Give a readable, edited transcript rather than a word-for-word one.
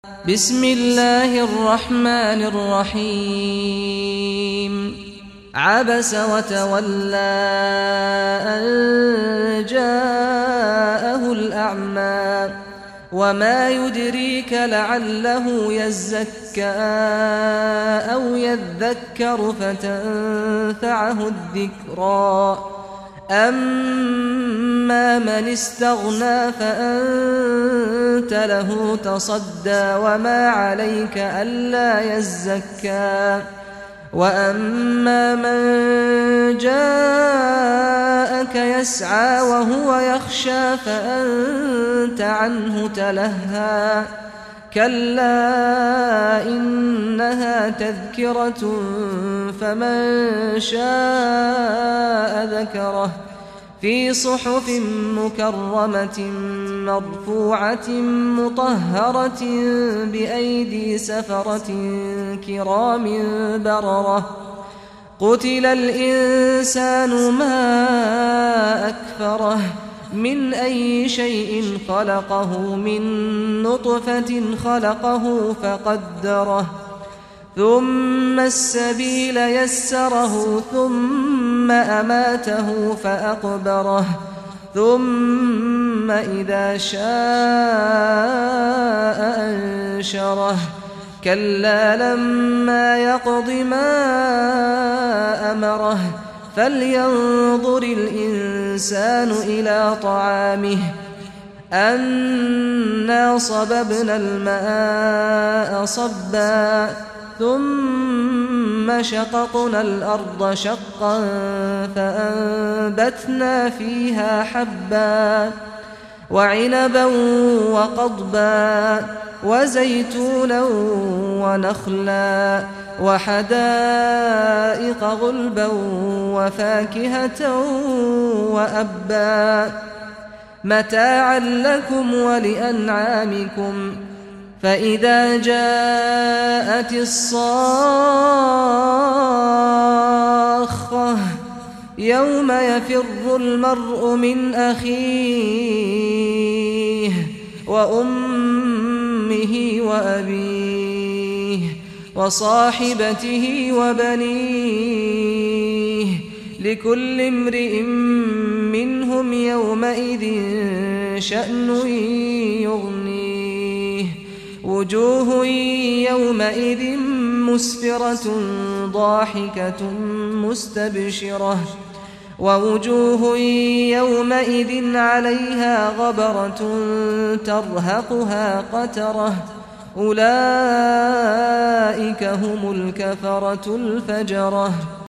بسم الله الرحمن الرحيم عبس وتولى أن جاءه الأعمى وما يدريك لعله يزكى أو يذكر فتنفعه الذكرى أما من استغنى فأنت له تصدى وما عليك ألا يزكى وأما من جاءك يسعى وهو يخشى فأنت عنه تلهى كلا إنها تذكرة فمن شاء ذكره في صحف مكرمة مرفوعة مطهرة بأيدي سفرة كرام بررة قتل الإنسان ما أكفره من أي شيء خلقه من نطفة خلقه فقدره ثم السبيل يسره ثم أماته فأقبره ثم إذا شاء أنشره كلا لما يقض ما أمره فلينظر الإنسان إلى طعامه أنا صببنا الماء صبا ثم شققنا الأرض شقا فأنبتنا فيها حبا وعنبا وقضبا وزيتونا ونخلا وحدائق غلبا وفاكهة وأبا متاعا لكم ولأنعامكم فإذا جاءت الصاخة يوم يفر المرء من أخيه وأمه وأبيه وصاحبته وبنيه لكل امرئ منهم يومئذ شأن يغنيه وجوه يومئذ مسفرة ضاحكة مستبشرة ووجوه يومئذ عليها غبرة ترهقها قترة أولئك هم الكفرة الفجرة.